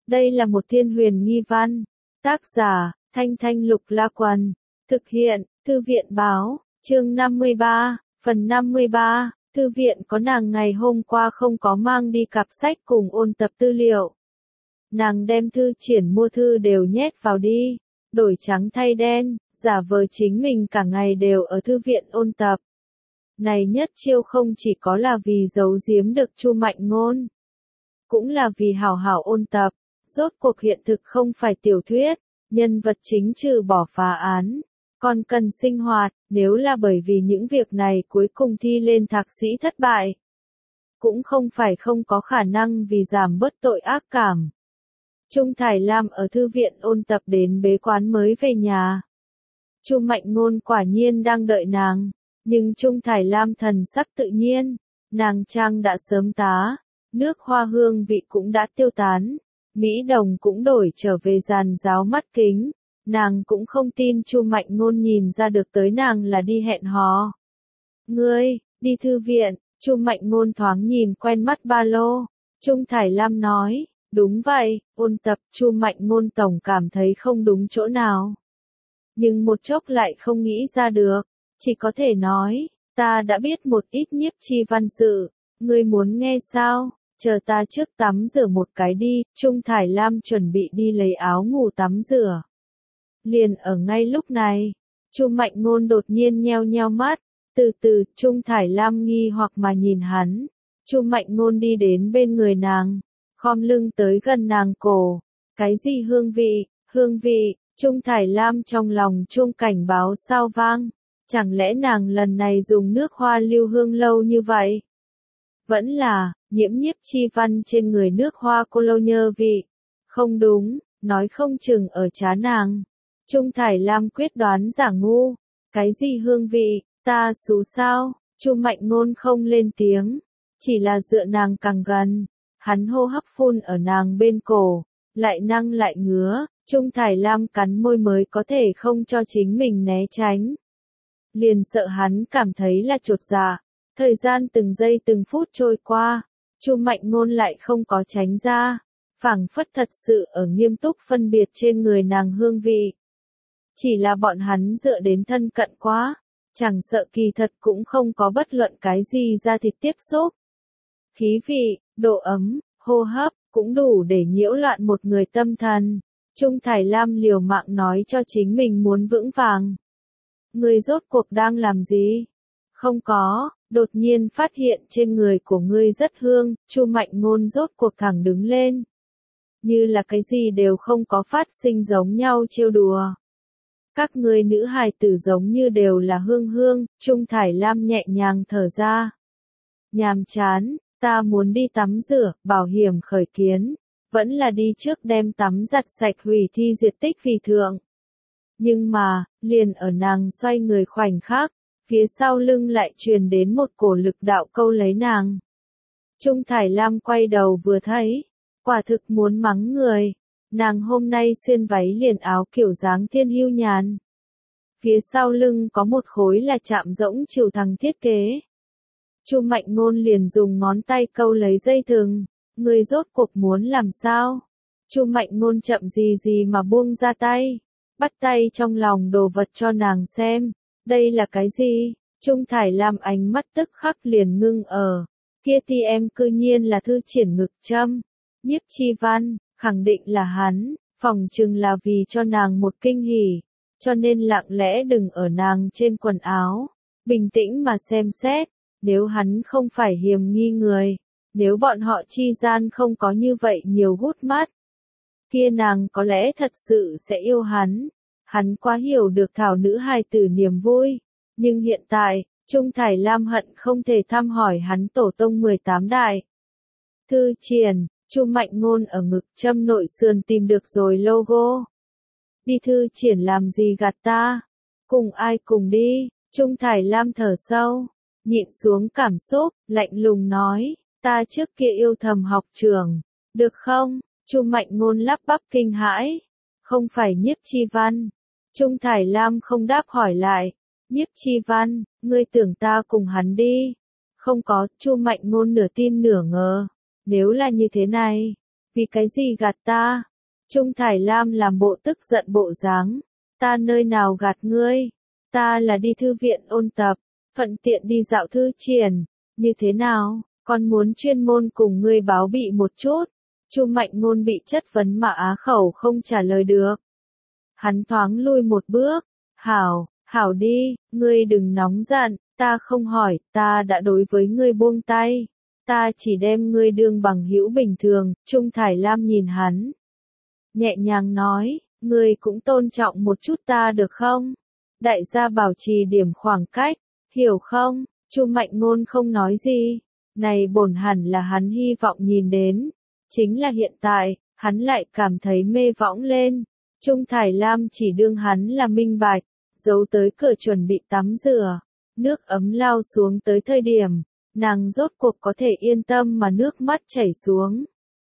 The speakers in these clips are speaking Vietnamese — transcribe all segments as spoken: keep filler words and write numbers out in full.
Đây là một thiên huyền nghi văn. Tác giả, Thanh Thanh Lục La Quần. Thực hiện, Thư viện Báo, chương năm mươi ba, phần năm mươi ba. Thư viện có nàng ngày hôm qua không có mang đi cặp sách cùng ôn tập tư liệu. Nàng đem thư triển mua thư đều nhét vào đi, đổi trắng thay đen, giả vờ chính mình cả ngày đều ở thư viện ôn tập. Này nhất chiêu không chỉ có là vì giấu giếm được Chu Mạnh Ngôn, cũng là vì hảo hảo ôn tập. Rốt cuộc hiện thực không phải tiểu thuyết, nhân vật chính trừ bỏ phá án, còn cần sinh hoạt. Nếu là bởi vì những việc này cuối cùng thi lên thạc sĩ thất bại, cũng không phải không có khả năng vì giảm bớt tội ác cảm. Trung Thải Lam ở thư viện ôn tập đến bế quán mới về nhà. Chu Mạnh Ngôn quả nhiên đang đợi nàng, nhưng Trung Thải Lam thần sắc tự nhiên, nàng trang đã sớm tá, nước hoa hương vị cũng đã tiêu tán, Mỹ Đồng cũng đổi trở về giàn giáo mắt kính, nàng cũng không tin Chu Mạnh Ngôn nhìn ra được tới nàng là đi hẹn hò. Ngươi, đi thư viện, Chu Mạnh Ngôn thoáng nhìn quen mắt ba lô, Trung Thải Lam nói. Đúng vậy, ôn tập. Chu Mạnh Ngôn tổng cảm thấy không đúng chỗ nào. Nhưng một chốc lại không nghĩ ra được, chỉ có thể nói, ta đã biết một ít nhiếp chi văn sự, ngươi muốn nghe sao, chờ ta trước tắm rửa một cái đi. Trung Thải Lam chuẩn bị đi lấy áo ngủ tắm rửa. Liền ở ngay lúc này, Chu Mạnh Ngôn đột nhiên nheo nheo mắt, từ từ. Trung Thải Lam nghi hoặc mà nhìn hắn, Chu Mạnh Ngôn đi đến bên người nàng, khom lưng tới gần nàng cổ. Cái gì hương vị, hương vị, Trung Thải Lam trong lòng chuông cảnh báo sao vang, chẳng lẽ nàng lần này dùng nước hoa lưu hương lâu như vậy? Vẫn là, nhiễm nhiếp chi văn trên người nước hoa cologne vị. Không đúng, nói không chừng ở trá nàng. Trung Thải Lam quyết đoán giả ngu, cái gì hương vị, ta xú sao? Chu Mạnh Ngôn không lên tiếng, chỉ là dựa nàng càng gần. Hắn hô hấp phun ở nàng bên cổ, lại năng lại ngứa, Trung Thải Lam cắn môi mới có thể không cho chính mình né tránh. Liền sợ hắn cảm thấy là chột dạ, thời gian từng giây từng phút trôi qua, Chu Mạnh Ngôn lại không có tránh ra, phảng phất thật sự ở nghiêm túc phân biệt trên người nàng hương vị. Chỉ là bọn hắn dựa đến thân cận quá, chẳng sợ kỳ thật cũng không có bất luận cái gì da thịt tiếp xúc. Khí vị, độ ấm, hô hấp, cũng đủ để nhiễu loạn một người tâm thần. Trung Thải Lam liều mạng nói cho chính mình muốn vững vàng. Ngươi rốt cuộc đang làm gì? Không có, đột nhiên phát hiện trên người của ngươi rất hương. Chu Mạnh Ngôn rốt cuộc thẳng đứng lên, như là cái gì đều không có phát sinh giống nhau trêu đùa. Các ngươi nữ hài tử giống như đều là hương hương. Trung Thải Lam nhẹ nhàng thở ra. Nhàm chán. Ta muốn đi tắm rửa, bảo hiểm khởi kiến, vẫn là đi trước đem tắm giặt sạch hủy thi diệt tích vì thượng. Nhưng mà, liền ở nàng xoay người khoảnh khắc, phía sau lưng lại truyền đến một cổ lực đạo câu lấy nàng. Trung Thải Lam quay đầu vừa thấy, quả thực muốn mắng người, nàng hôm nay xuyên váy liền áo kiểu dáng thiên hưu nhàn. Phía sau lưng có một khối là chạm rỗng chiều thẳng thiết kế. Chu Mạnh Ngôn liền dùng ngón tay câu lấy dây thừng, ngươi rốt cuộc muốn làm sao? Chu Mạnh Ngôn chậm gì gì mà buông ra tay, bắt tay trong lòng đồ vật cho nàng xem, đây là cái gì? Trung Thải Lam ánh mắt tức khắc liền ngưng ở, kia thì em cư nhiên là thư triển ngực châm, nhiếp chi văn, khẳng định là hắn, phòng chừng là vì cho nàng một kinh hỉ, cho nên lặng lẽ đừng ở nàng trên quần áo, bình tĩnh mà xem xét. Nếu hắn không phải hiềm nghi người, nếu bọn họ chi gian không có như vậy nhiều gút mắt, kia nàng có lẽ thật sự sẽ yêu hắn. Hắn quá hiểu được thảo nữ hài tử niềm vui, nhưng hiện tại, Trung Thải Lam hận không thể thăm hỏi hắn tổ tông mười tám đại. Thư triển, Chu Mạnh Ngôn ở ngực châm nội sườn tìm được rồi logo. Đi thư triển làm gì gạt ta? Cùng ai cùng đi? Trung Thải Lam thở sâu, nhịn xuống cảm xúc, lạnh lùng nói, ta trước kia yêu thầm học trưởng, được không? Chu Mạnh Ngôn lắp bắp kinh hãi, không phải nhiếp chi văn. Trung Thải Lam không đáp hỏi lại, nhiếp chi văn, ngươi tưởng ta cùng hắn đi? Không có. Chu Mạnh Ngôn nửa tin nửa ngờ, nếu là như thế này, vì cái gì gạt ta? Trung Thải Lam làm bộ tức giận bộ dáng, ta nơi nào gạt ngươi, ta là đi thư viện ôn tập, thuận tiện đi dạo thư triển, như thế nào, con muốn chuyên môn cùng ngươi báo bị một chút. Chu Mạnh Ngôn bị chất vấn mà á khẩu không trả lời được. Hắn thoáng lui một bước, hảo, hảo đi, ngươi đừng nóng giận, ta không hỏi, ta đã đối với ngươi buông tay, ta chỉ đem ngươi đương bằng hữu bình thường. Trung Thải Lam nhìn hắn, nhẹ nhàng nói, ngươi cũng tôn trọng một chút ta được không? Đại gia bảo trì điểm khoảng cách, hiểu không? Chu Mạnh Ngôn không nói gì, này bổn hẳn là hắn hy vọng nhìn đến, chính là hiện tại, hắn lại cảm thấy mê võng lên. Trung Thải Lam chỉ đương hắn là minh bạch, giấu tới cửa chuẩn bị tắm rửa, nước ấm lao xuống tới thời điểm, nàng rốt cuộc có thể yên tâm mà nước mắt chảy xuống.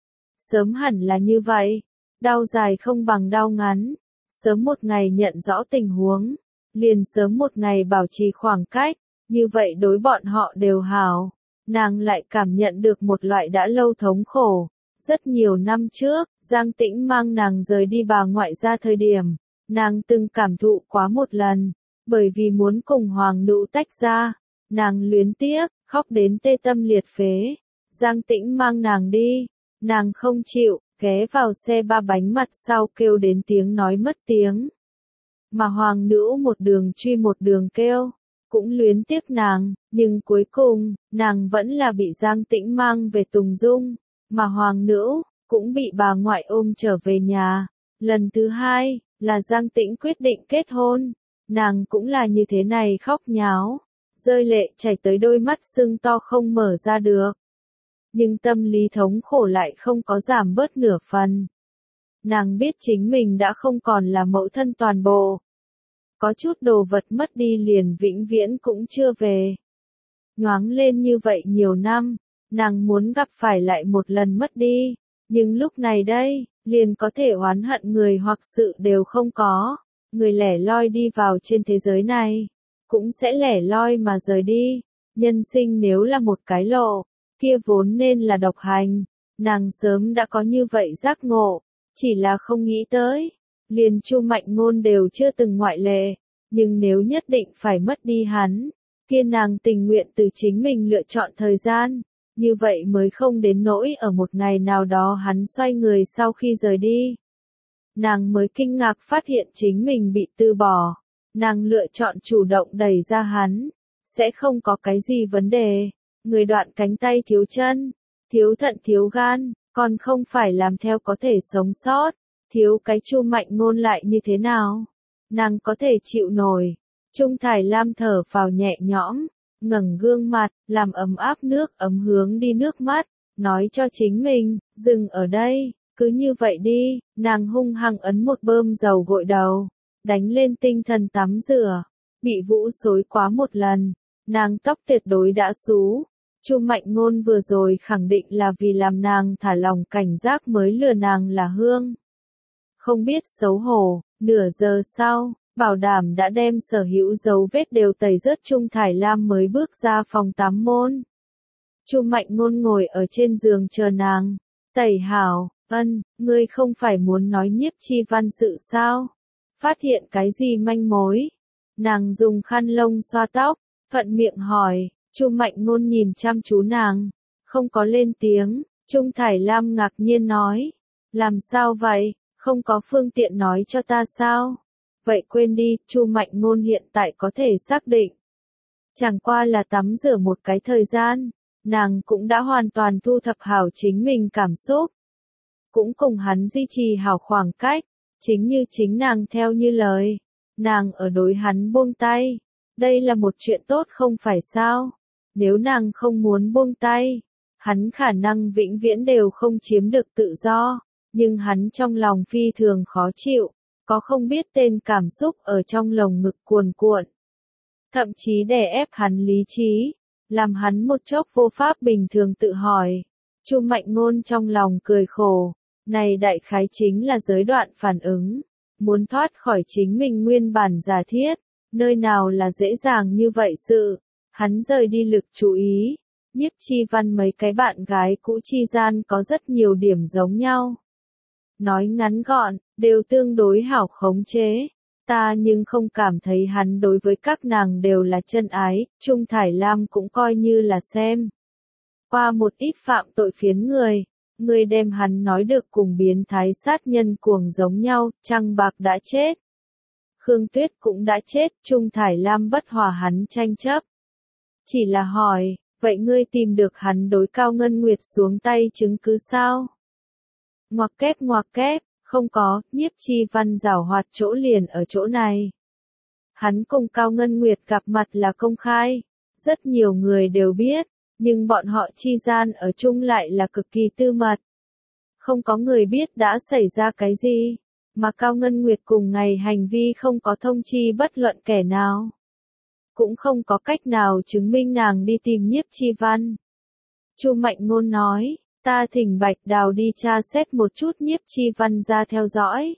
Sớm hẳn là như vậy, đau dài không bằng đau ngắn, sớm một ngày nhận rõ tình huống, liền sớm một ngày bảo trì khoảng cách, như vậy đối bọn họ đều hảo. Nàng lại cảm nhận được một loại đã lâu thống khổ. Rất nhiều năm trước, Giang Tĩnh mang nàng rời đi bà ngoại ra thời điểm, nàng từng cảm thụ quá một lần, bởi vì muốn cùng Hoàng Nữu tách ra, nàng luyến tiếc, khóc đến tê tâm liệt phế. Giang Tĩnh mang nàng đi, nàng không chịu, ghé vào xe ba bánh mặt sau kêu đến tiếng nói mất tiếng. Mà Hoàng Nữu một đường truy một đường kêu, cũng luyến tiếc nàng, nhưng cuối cùng, nàng vẫn là bị Giang Tĩnh mang về Tùng Dung. Mà Hoàng Nữu, cũng bị bà ngoại ôm trở về nhà. Lần thứ hai, là Giang Tĩnh quyết định kết hôn. Nàng cũng là như thế này khóc nháo, rơi lệ chảy tới đôi mắt sưng to không mở ra được. Nhưng tâm lý thống khổ lại không có giảm bớt nửa phần. Nàng biết chính mình đã không còn là mẫu thân toàn bộ. Có chút đồ vật mất đi liền vĩnh viễn cũng chưa về. Nhoáng lên như vậy nhiều năm. Nàng muốn gặp phải lại một lần mất đi, nhưng lúc này đây, liền có thể oán hận người hoặc sự đều không có. Người lẻ loi đi vào trên thế giới này, cũng sẽ lẻ loi mà rời đi. Nhân sinh nếu là một cái lộ, kia vốn nên là độc hành. Nàng sớm đã có như vậy giác ngộ, chỉ là không nghĩ tới. Liền Chu Mạnh Ngôn đều chưa từng ngoại lệ, nhưng nếu nhất định phải mất đi hắn, kia nàng tình nguyện từ chính mình lựa chọn thời gian. Như vậy mới không đến nỗi ở một ngày nào đó hắn xoay người sau khi rời đi. Nàng mới kinh ngạc phát hiện chính mình bị từ bỏ. Nàng lựa chọn chủ động đẩy ra hắn. Sẽ không có cái gì vấn đề. Người đoạn cánh tay thiếu chân, thiếu thận thiếu gan, còn không phải làm theo có thể sống sót. Thiếu cái Chu Mạnh Ngôn lại như thế nào? Nàng có thể chịu nổi. Trung Thải Lam thở phào nhẹ nhõm. Ngẩng gương mặt, làm ấm áp nước ấm hướng đi nước mắt, nói cho chính mình, dừng ở đây, cứ như vậy đi. Nàng hung hăng ấn một bơm dầu gội đầu, đánh lên tinh thần tắm rửa, bị vũ xối quá một lần, nàng tóc tuyệt đối đã xú. Chu Mạnh Ngôn vừa rồi khẳng định là vì làm nàng thả lòng cảnh giác mới lừa nàng là hương. Không biết xấu hổ, nửa giờ sau, bảo đảm đã đem sở hữu dấu vết đều tẩy rớt. Trung Thải Lam mới bước ra phòng tắm môn. Chu Mạnh Ngôn ngồi ở trên giường chờ nàng. Tẩy hảo, ân, ngươi không phải muốn nói Nhiếp Chi Văn sự sao? Phát hiện cái gì manh mối? Nàng dùng khăn lông xoa tóc, thuận miệng hỏi. Chu Mạnh Ngôn nhìn chăm chú nàng, không có lên tiếng. Trung Thải Lam ngạc nhiên nói, làm sao vậy, không có phương tiện nói cho ta sao? Vậy quên đi, Chu Mạnh Ngôn hiện tại có thể xác định. Chẳng qua là tắm rửa một cái thời gian, nàng cũng đã hoàn toàn thu thập hảo chính mình cảm xúc. Cũng cùng hắn duy trì hảo khoảng cách, chính như chính nàng theo như lời. Nàng ở đối hắn buông tay, đây là một chuyện tốt không phải sao? Nếu nàng không muốn buông tay, hắn khả năng vĩnh viễn đều không chiếm được tự do, nhưng hắn trong lòng phi thường khó chịu. Có không biết tên cảm xúc ở trong lồng ngực cuồn cuộn. Thậm chí đè ép hắn lý trí, làm hắn một chốc vô pháp bình thường tự hỏi. Chu Mạnh Ngôn trong lòng cười khổ, này đại khái chính là giới đoạn phản ứng. Muốn thoát khỏi chính mình nguyên bản giả thiết, nơi nào là dễ dàng như vậy sự. Hắn rời đi lực chú ý, Nhiếp Chi Văn mấy cái bạn gái cũ chi gian có rất nhiều điểm giống nhau. Nói ngắn gọn, đều tương đối hảo khống chế. Ta nhưng không cảm thấy hắn đối với các nàng đều là chân ái, Trung Thải Lam cũng coi như là xem qua một ít phạm tội phiến người. Người đem hắn nói được cùng biến thái sát nhân cuồng giống nhau, Trăng Bạc đã chết. Khương Tuyết cũng đã chết, Trung Thải Lam bất hòa hắn tranh chấp. Chỉ là hỏi, vậy ngươi tìm được hắn đối Cao Ngân Nguyệt xuống tay chứng cứ sao? Ngoặc kép ngoặc kép, không có, Nhiếp Chi Văn giảo hoạt chỗ liền ở chỗ này. Hắn cùng Cao Ngân Nguyệt gặp mặt là công khai, rất nhiều người đều biết, nhưng bọn họ chi gian ở chung lại là cực kỳ tư mật. Không có người biết đã xảy ra cái gì, mà Cao Ngân Nguyệt cùng ngày hành vi không có thông chi bất luận kẻ nào. Cũng không có cách nào chứng minh nàng đi tìm Nhiếp Chi Văn. Chu Mạnh Ngôn nói, ta thỉnh Bạch Đào đi tra xét một chút Nhiếp Chi Văn ra theo dõi.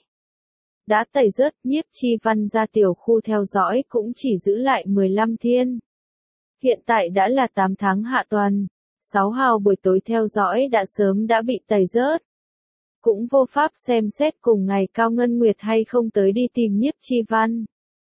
Đã tẩy rớt, Nhiếp Chi Văn ra tiểu khu theo dõi cũng chỉ giữ lại mười lăm thiên. Hiện tại đã là tám tháng hạ tuần, sáu hào buổi tối theo dõi đã sớm đã bị tẩy rớt. Cũng vô pháp xem xét cùng ngày Cao Ngân Nguyệt hay không tới đi tìm Nhiếp Chi Văn.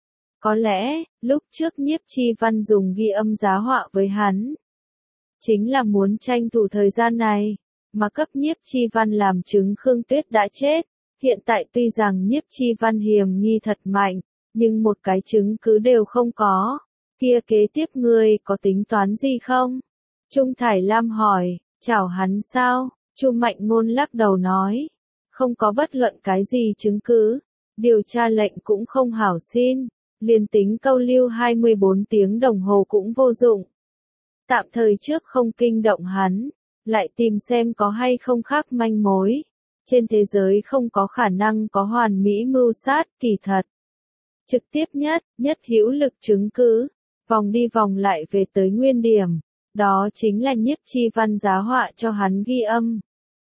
Có lẽ, lúc trước Nhiếp Chi Văn dùng ghi âm giá họa với hắn. Chính là muốn tranh thủ thời gian này, mà cấp Nhiếp Chi Văn làm chứng Khương Tuyết đã chết. Hiện tại tuy rằng Nhiếp Chi Văn hiểm nghi thật mạnh, nhưng một cái chứng cứ đều không có. Kia kế tiếp ngươi có tính toán gì không? Trung Thải Lam hỏi, chào hắn sao? Chu Mạnh Ngôn lắc đầu nói, không có bất luận cái gì chứng cứ, điều tra lệnh cũng không hảo xin, liền tính câu lưu hai mươi bốn tiếng đồng hồ cũng vô dụng. Tạm thời trước không kinh động hắn, lại tìm xem có hay không khác manh mối. Trên thế giới không có khả năng có hoàn mỹ mưu sát, kỳ thật. Trực tiếp nhất, nhất hữu lực chứng cứ, vòng đi vòng lại về tới nguyên điểm, đó chính là Nhiếp Chi Văn giá họa cho hắn ghi âm.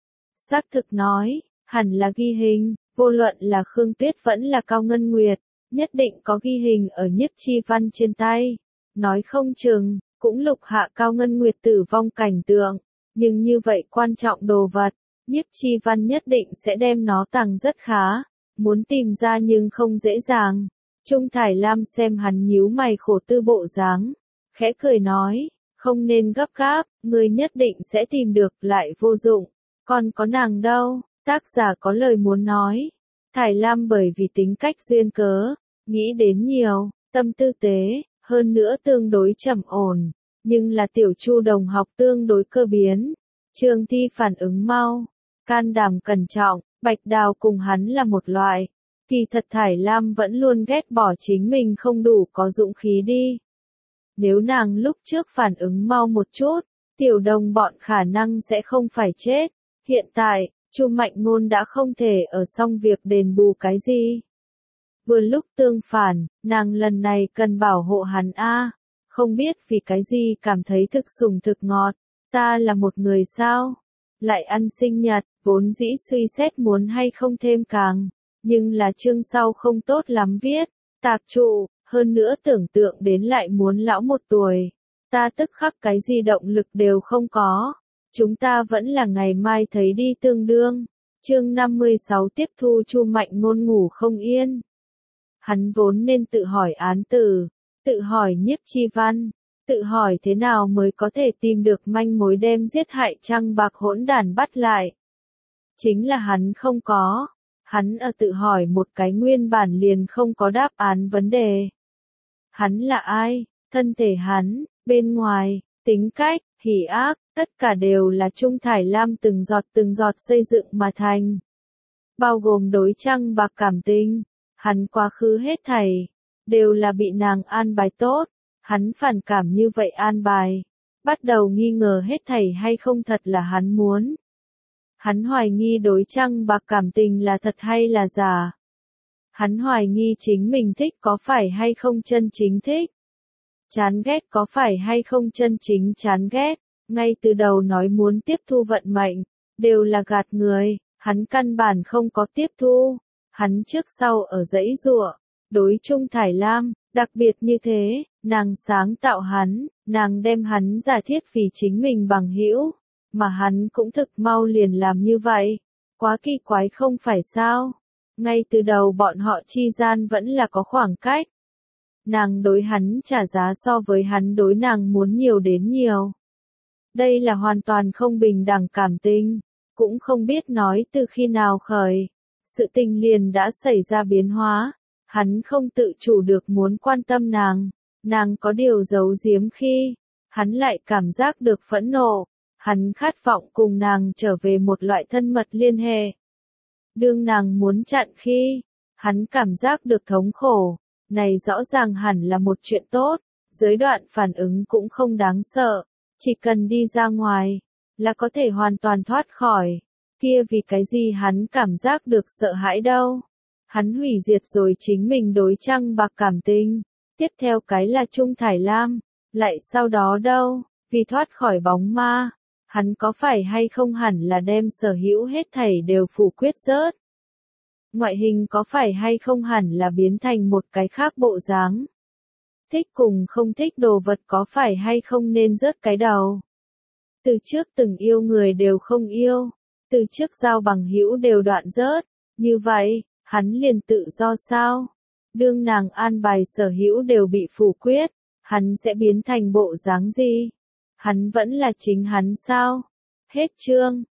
Xác thực nói, hẳn là ghi hình, vô luận là Khương Tuyết vẫn là Cao Ngân Nguyệt, nhất định có ghi hình ở Nhiếp Chi Văn trên tay. Nói không chừng, cũng lục hạ Cao Ngân Nguyệt tử vong cảnh tượng, nhưng như vậy quan trọng đồ vật, Nhiếp Chi Văn nhất định sẽ đem nó tàng rất khá, muốn tìm ra nhưng không dễ dàng. Trung Thải Lam xem hắn nhíu mày khổ tư bộ dáng, khẽ cười nói, không nên gấp gáp, người nhất định sẽ tìm được, lại vô dụng, còn có nàng đâu, tác giả có lời muốn nói. Thải Lam bởi vì tính cách duyên cớ, nghĩ đến nhiều, tâm tư tế, hơn nữa tương đối trầm ổn, nhưng là tiểu Chu đồng học tương đối cơ biến, Trường Thi phản ứng mau, can đảm cẩn trọng, Bạch Đào cùng hắn là một loại. Kỳ thật Thải Lam vẫn luôn ghét bỏ chính mình không đủ có dũng khí đi. Nếu nàng lúc trước phản ứng mau một chút, tiểu đồng bọn khả năng sẽ không phải chết. Hiện tại, Chu Mạnh Ngôn đã không thể ở xong việc đền bù cái gì. Vừa lúc tương phản, nàng lần này cần bảo hộ hắn a. Không biết vì cái gì cảm thấy thực sủng thực ngọt, ta là một người sao? Lại ăn sinh nhật, vốn dĩ suy xét muốn hay không thêm càng. Nhưng là chương sau không tốt lắm viết, tạp trụ, hơn nữa tưởng tượng đến lại muốn lão một tuổi. Ta tức khắc cái gì động lực đều không có. Chúng ta vẫn là ngày mai thấy đi tương đương. Chương năm mươi sáu tiếp thu Chu Mạnh Ngôn ngủ không yên. Hắn vốn nên tự hỏi án tử, tự hỏi Nhiếp Chi Văn, tự hỏi thế nào mới có thể tìm được manh mối đem giết hại Trăng Bạc hỗn đản bắt lại. Chính là hắn không có. Hắn ở tự hỏi một cái nguyên bản liền không có đáp án vấn đề. Hắn là ai? Thân thể hắn, bên ngoài, tính cách, hỉ ác, tất cả đều là Trung Thải Lam từng giọt từng giọt xây dựng mà thành. Bao gồm đối Trăng Bạc cảm tình, hắn quá khứ hết thảy, đều là bị nàng an bài tốt. Hắn phản cảm như vậy an bài, bắt đầu nghi ngờ hết thảy hay không thật là hắn muốn. Hắn hoài nghi đối Trăng Bạc cảm tình là thật hay là giả. Hắn hoài nghi chính mình thích có phải hay không chân chính thích. Chán ghét có phải hay không chân chính chán ghét. Ngay từ đầu nói muốn tiếp thu vận mệnh, đều là gạt người, hắn căn bản không có tiếp thu. Hắn trước sau ở dãy giụa, đối Trung Thải Lam, đặc biệt như thế, nàng sáng tạo hắn, Nàng đem hắn giả thiết vì chính mình bằng hữu, mà hắn cũng thực mau liền làm như vậy. Quá kỳ quái không phải sao? Ngay từ đầu bọn họ chi gian vẫn là có khoảng cách. Nàng đối hắn trả giá so với hắn đối nàng muốn nhiều đến nhiều. Đây là hoàn toàn không bình đẳng cảm tình, cũng không biết nói từ khi nào khởi. Sự tình liền đã xảy ra biến hóa, hắn không tự chủ được muốn quan tâm nàng, nàng có điều giấu giếm khi, hắn lại cảm giác được phẫn nộ, hắn khát vọng cùng nàng trở về một loại thân mật liên hệ. Đương nàng muốn chặn khi, hắn cảm giác được thống khổ, này rõ ràng hẳn là một chuyện tốt, giới đoạn phản ứng cũng không đáng sợ, chỉ cần đi ra ngoài, là có thể hoàn toàn thoát khỏi. Kia vì cái gì hắn cảm giác được sợ hãi đâu? Hắn hủy diệt rồi chính mình đối trăng bạc cảm tình. Tiếp theo cái là Trung Thải Lam. Lại sau đó đâu? Vì thoát khỏi bóng ma. Hắn có phải hay không hẳn là đem sở hữu hết thảy đều phủ quyết rớt? Ngoại hình có phải hay không hẳn là biến thành một cái khác bộ dáng? Thích cùng không thích đồ vật có phải hay không nên rớt cái đầu? Từ trước từng yêu người đều không yêu. Từ trước giao bằng hữu đều đoạn rớt, như vậy, hắn liền tự do sao? Đương nàng an bài sở hữu đều bị phủ quyết, hắn sẽ biến thành bộ dáng gì? Hắn vẫn là chính hắn sao? Hết chương.